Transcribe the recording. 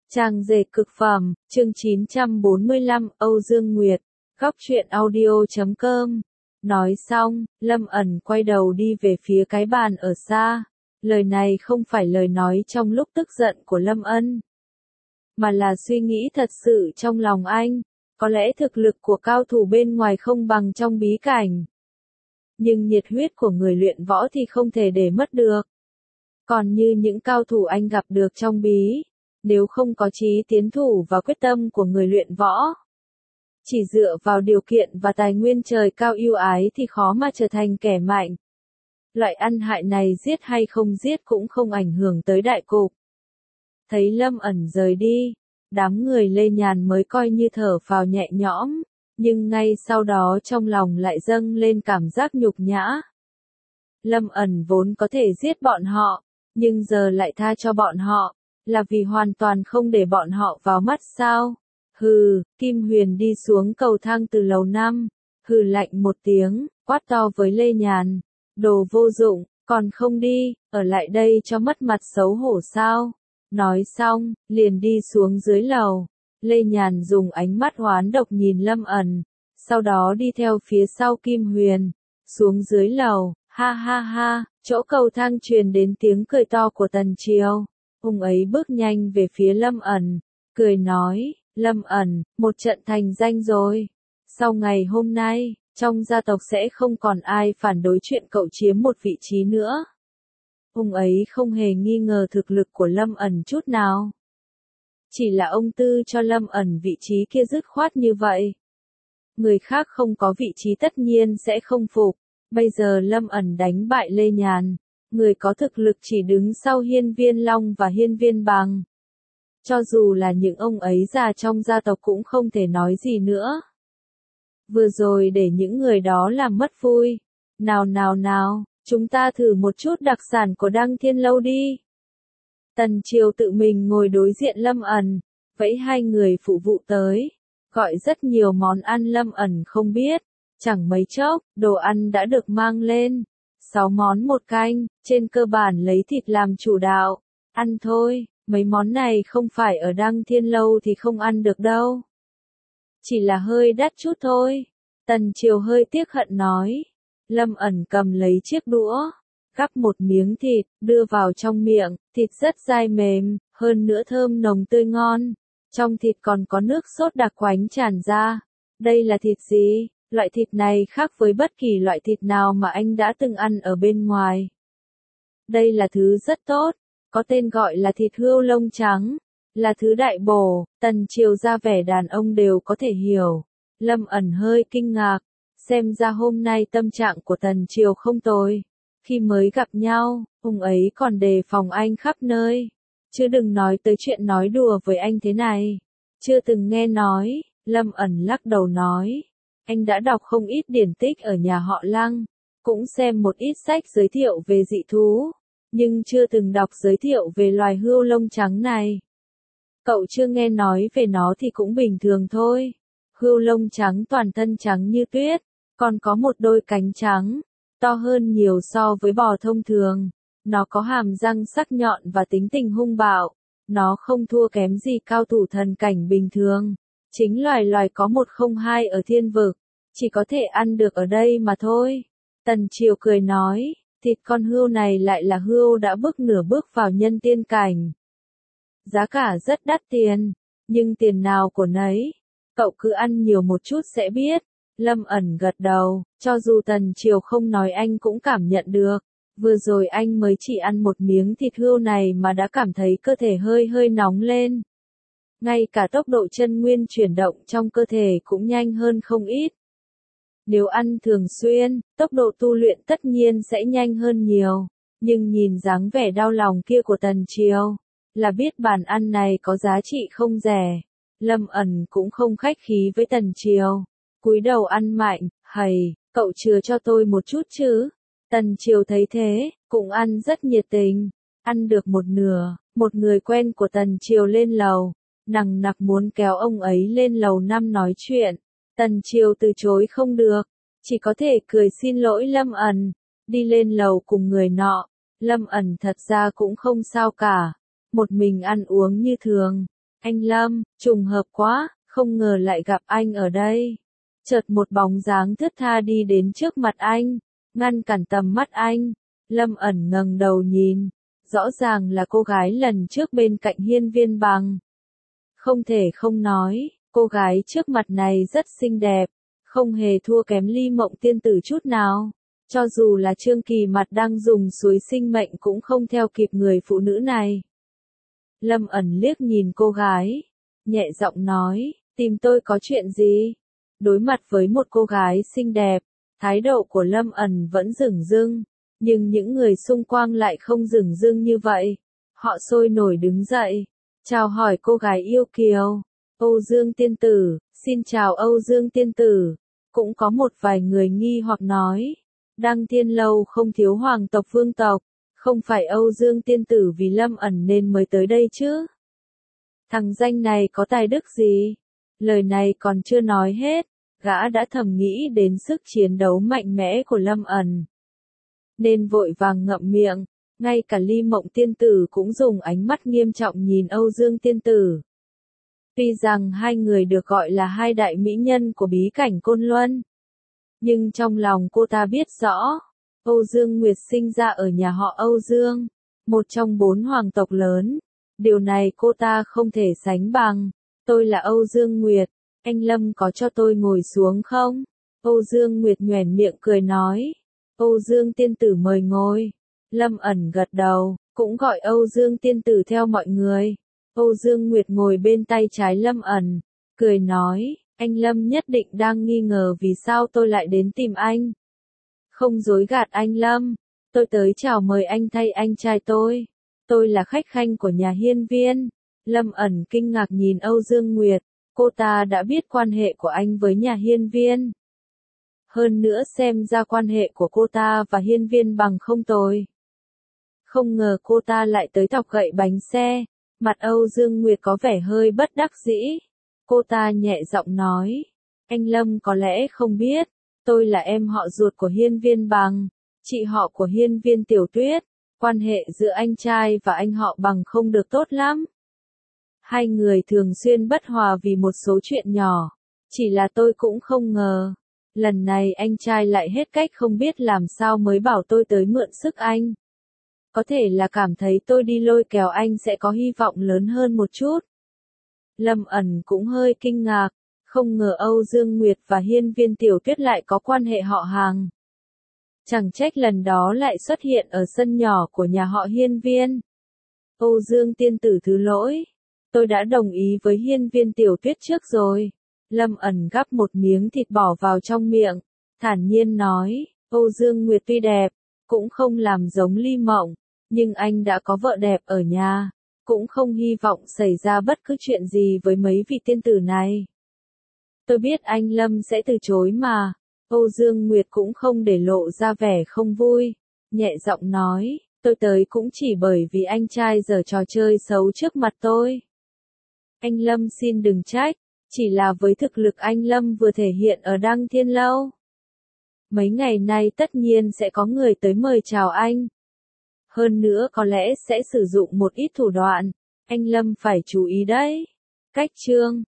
Trang dệt cực phẩm, chương 945, Âu Dương Nguyệt, góc truyện audio.com. Nói xong, Lâm ẩn quay đầu đi về phía cái bàn ở xa. Lời này không phải lời nói trong lúc tức giận của Lâm Ân, mà là suy nghĩ thật sự trong lòng anh. Có lẽ thực lực của cao thủ bên ngoài không bằng trong bí cảnh, nhưng nhiệt huyết của người luyện võ thì không thể để mất được. Còn như những cao thủ anh gặp được trong bí, nếu không có chí tiến thủ và quyết tâm của người luyện võ, chỉ dựa vào điều kiện và tài nguyên trời cao ưu ái thì khó mà trở thành kẻ mạnh. Loại ăn hại này giết hay không giết cũng không ảnh hưởng tới đại cục. Thấy Lâm ẩn rời đi, đám người Lê Nhàn mới coi như thở phào nhẹ nhõm, nhưng ngay sau đó trong lòng lại dâng lên cảm giác nhục nhã. Lâm ẩn vốn có thể giết bọn họ, nhưng giờ lại tha cho bọn họ, là vì hoàn toàn không để bọn họ vào mắt sao? Hừ, Kim Huyền đi xuống cầu thang từ lầu 5, hừ lạnh một tiếng, quát to với Lê Nhàn, đồ vô dụng, còn không đi, ở lại đây cho mất mặt xấu hổ sao? Nói xong, liền đi xuống dưới lầu. Lê Nhàn dùng ánh mắt hoán độc nhìn Lâm ẩn, sau đó đi theo phía sau Kim Huyền, xuống dưới lầu, ha ha ha, chỗ cầu thang truyền đến tiếng cười to của Tần Triều. Ông ấy bước nhanh về phía Lâm ẩn, cười nói, Lâm ẩn, một trận thành danh rồi. Sau ngày hôm nay, trong gia tộc sẽ không còn ai phản đối chuyện cậu chiếm một vị trí nữa. Ông ấy không hề nghi ngờ thực lực của Lâm ẩn chút nào. Chỉ là ông tư cho Lâm ẩn vị trí kia dứt khoát như vậy. Người khác không có vị trí tất nhiên sẽ không phục. Bây giờ Lâm ẩn đánh bại Lê Nhàn, người có thực lực chỉ đứng sau Hiên Viên Long và Hiên Viên Bằng. Cho dù là những ông ấy già trong gia tộc cũng không thể nói gì nữa. Vừa rồi để những người đó làm mất vui. Nào, chúng ta thử một chút đặc sản của Đăng Thiên Lâu đi. Tần Triều tự mình ngồi đối diện Lâm ẩn, vẫy hai người phụ vụ tới, gọi rất nhiều món ăn Lâm ẩn không biết. Chẳng mấy chốc, đồ ăn đã được mang lên. 6 món một canh, trên cơ bản lấy thịt làm chủ đạo. Ăn thôi, mấy món này không phải ở Đăng Thiên Lâu thì không ăn được đâu. Chỉ là hơi đắt chút thôi. Tần Triều hơi tiếc hận nói. Lâm ẩn cầm lấy chiếc đũa, gắp một miếng thịt, đưa vào trong miệng, thịt rất dai mềm, hơn nữa thơm nồng tươi ngon. Trong thịt còn có nước sốt đặc quánh tràn ra. Đây là thịt gì? Loại thịt này khác với bất kỳ loại thịt nào mà anh đã từng ăn ở bên ngoài. Đây là thứ rất tốt, có tên gọi là thịt hươu lông trắng, là thứ đại bổ. Tần Triều ra vẻ đàn ông đều có thể hiểu. Lâm ẩn hơi kinh ngạc, xem ra hôm nay tâm trạng của Tần Triều không tồi. Khi mới gặp nhau, ông ấy còn đề phòng anh khắp nơi, chứ đừng nói tới chuyện nói đùa với anh thế này. Chưa từng nghe nói. Lâm ẩn lắc đầu nói. Anh đã đọc không ít điển tích ở nhà họ Lăng, cũng xem một ít sách giới thiệu về dị thú, nhưng chưa từng đọc giới thiệu về loài hươu lông trắng này. Cậu chưa nghe nói về nó thì cũng bình thường thôi. Hươu lông trắng toàn thân trắng như tuyết, còn có một đôi cánh trắng, to hơn nhiều so với bò thông thường. Nó có hàm răng sắc nhọn và tính tình hung bạo. Nó không thua kém gì cao thủ thần cảnh bình thường. Chính loài có 102 ở thiên vực, chỉ có thể ăn được ở đây mà thôi. Tần Triều cười nói, thịt con hươu này lại là hươu đã nửa bước vào nhân tiên cảnh. Giá cả rất đắt tiền, nhưng tiền nào của nấy, cậu cứ ăn nhiều một chút sẽ biết. Lâm ẩn gật đầu, cho dù Tần Triều không nói anh cũng cảm nhận được. Vừa rồi anh mới chỉ ăn một miếng thịt hươu này mà đã cảm thấy cơ thể hơi nóng lên. Ngay cả tốc độ chân nguyên chuyển động trong cơ thể cũng nhanh hơn không ít. Nếu ăn thường xuyên, tốc độ tu luyện tất nhiên sẽ nhanh hơn nhiều. Nhưng nhìn dáng vẻ đau lòng kia của Tần Triều, là biết bàn ăn này có giá trị không rẻ. Lâm ẩn cũng không khách khí với Tần Triều, cúi đầu ăn mạnh, hầy, cậu chừa cho tôi một chút chứ. Tần Triều thấy thế, cũng ăn rất nhiệt tình. Ăn được một nửa, một người quen của Tần Triều lên lầu, nằng nặc muốn kéo ông ấy lên lầu 5 nói chuyện. Tần Triều từ chối không được, chỉ có thể cười xin lỗi Lâm ẩn, đi lên lầu cùng người nọ. Lâm ẩn thật ra cũng không sao cả, một mình ăn uống như thường, Anh Lâm, trùng hợp quá, không ngờ lại gặp anh ở đây. Chợt một bóng dáng thướt tha đi đến trước mặt anh, ngăn cản tầm mắt anh. Lâm ẩn ngẩng đầu nhìn, rõ ràng là cô gái lần trước bên cạnh Hiên Viên Bằng. Không thể không nói, cô gái trước mặt này rất xinh đẹp, không hề thua kém Ly Mộng tiên tử chút nào. Cho dù là Trương Kỳ mặt đang dùng suối sinh mệnh cũng không theo kịp người phụ nữ này. Lâm ẩn liếc nhìn cô gái, nhẹ giọng nói, tìm tôi có chuyện gì? Đối mặt với một cô gái xinh đẹp, thái độ của Lâm ẩn vẫn dửng dưng, nhưng những người xung quanh lại không dửng dưng như vậy. Họ sôi nổi đứng dậy, chào hỏi cô gái yêu kiều. Âu Dương tiên tử, xin chào Âu Dương tiên tử. Cũng có một vài người nghi hoặc nói, Đăng Thiên Lâu không thiếu hoàng tộc vương tộc, không phải Âu Dương tiên tử vì Lâm ẩn nên mới tới đây chứ? Thằng danh này có tài đức gì? Lời này còn chưa nói hết, gã đã thầm nghĩ đến sức chiến đấu mạnh mẽ của Lâm ẩn. Nên vội vàng ngậm miệng, ngay cả Ly Mộng tiên tử cũng dùng ánh mắt nghiêm trọng nhìn Âu Dương tiên tử. Tuy rằng hai người được gọi là hai đại mỹ nhân của bí cảnh Côn Luân, nhưng trong lòng cô ta biết rõ, Âu Dương Nguyệt sinh ra ở nhà họ Âu Dương, một trong 4 hoàng tộc lớn. Điều này cô ta không thể sánh bằng. Tôi là Âu Dương Nguyệt, anh Lâm có cho tôi ngồi xuống không? Âu Dương Nguyệt nhoẻn miệng cười nói. Âu Dương tiên tử mời ngồi. Lâm ẩn gật đầu, cũng gọi Âu Dương tiên tử theo mọi người. Âu Dương Nguyệt ngồi bên tay trái Lâm ẩn, cười nói, anh Lâm nhất định đang nghi ngờ vì sao tôi lại đến tìm anh. Không dối gạt anh Lâm, tôi tới chào mời anh thay anh trai tôi. Tôi là khách khanh của nhà Hiên Viên. Lâm ẩn kinh ngạc nhìn Âu Dương Nguyệt, cô ta đã biết quan hệ của anh với nhà Hiên Viên. Hơn nữa xem ra quan hệ của cô ta và Hiên Viên Bằng không tồi. Không ngờ cô ta lại tới thọc gậy bánh xe. Mặt Âu Dương Nguyệt có vẻ hơi bất đắc dĩ. Cô ta nhẹ giọng nói, anh Lâm có lẽ không biết, tôi là em họ ruột của Hiên Viên Bằng, chị họ của Hiên Viên Tiểu Tuyết. Quan hệ giữa anh trai và anh họ Bằng không được tốt lắm. Hai người thường xuyên bất hòa vì một số chuyện nhỏ. Chỉ là tôi cũng không ngờ, lần này anh trai lại hết cách không biết làm sao mới bảo tôi tới mượn sức anh. Có thể là cảm thấy tôi đi lôi kéo anh sẽ có hy vọng lớn hơn một chút. Lâm ẩn cũng hơi kinh ngạc, không ngờ Âu Dương Nguyệt và Hiên Viên Tiểu Tuyết lại có quan hệ họ hàng. Chẳng trách lần đó lại xuất hiện ở sân nhỏ của nhà họ Hiên Viên. Âu Dương tiên tử thứ lỗi, tôi đã đồng ý với Hiên Viên Tiểu Tuyết trước rồi. Lâm ẩn gắp một miếng thịt bỏ vào trong miệng, thản nhiên nói, Âu Dương Nguyệt tuy đẹp, cũng không làm giống Ly Mộng, nhưng anh đã có vợ đẹp ở nhà, cũng không hy vọng xảy ra bất cứ chuyện gì với mấy vị tiên tử này. Tôi biết anh Lâm sẽ từ chối mà. Âu Dương Nguyệt cũng không để lộ ra vẻ không vui, nhẹ giọng nói, tôi tới cũng chỉ bởi vì anh trai giở trò chơi xấu trước mặt tôi. Anh Lâm xin đừng trách, chỉ là với thực lực anh Lâm vừa thể hiện ở Đăng Thiên Lâu. Mấy ngày nay tất nhiên sẽ có người tới mời chào anh. Hơn nữa có lẽ sẽ sử dụng một ít thủ đoạn, anh Lâm phải chú ý đấy. Cách chương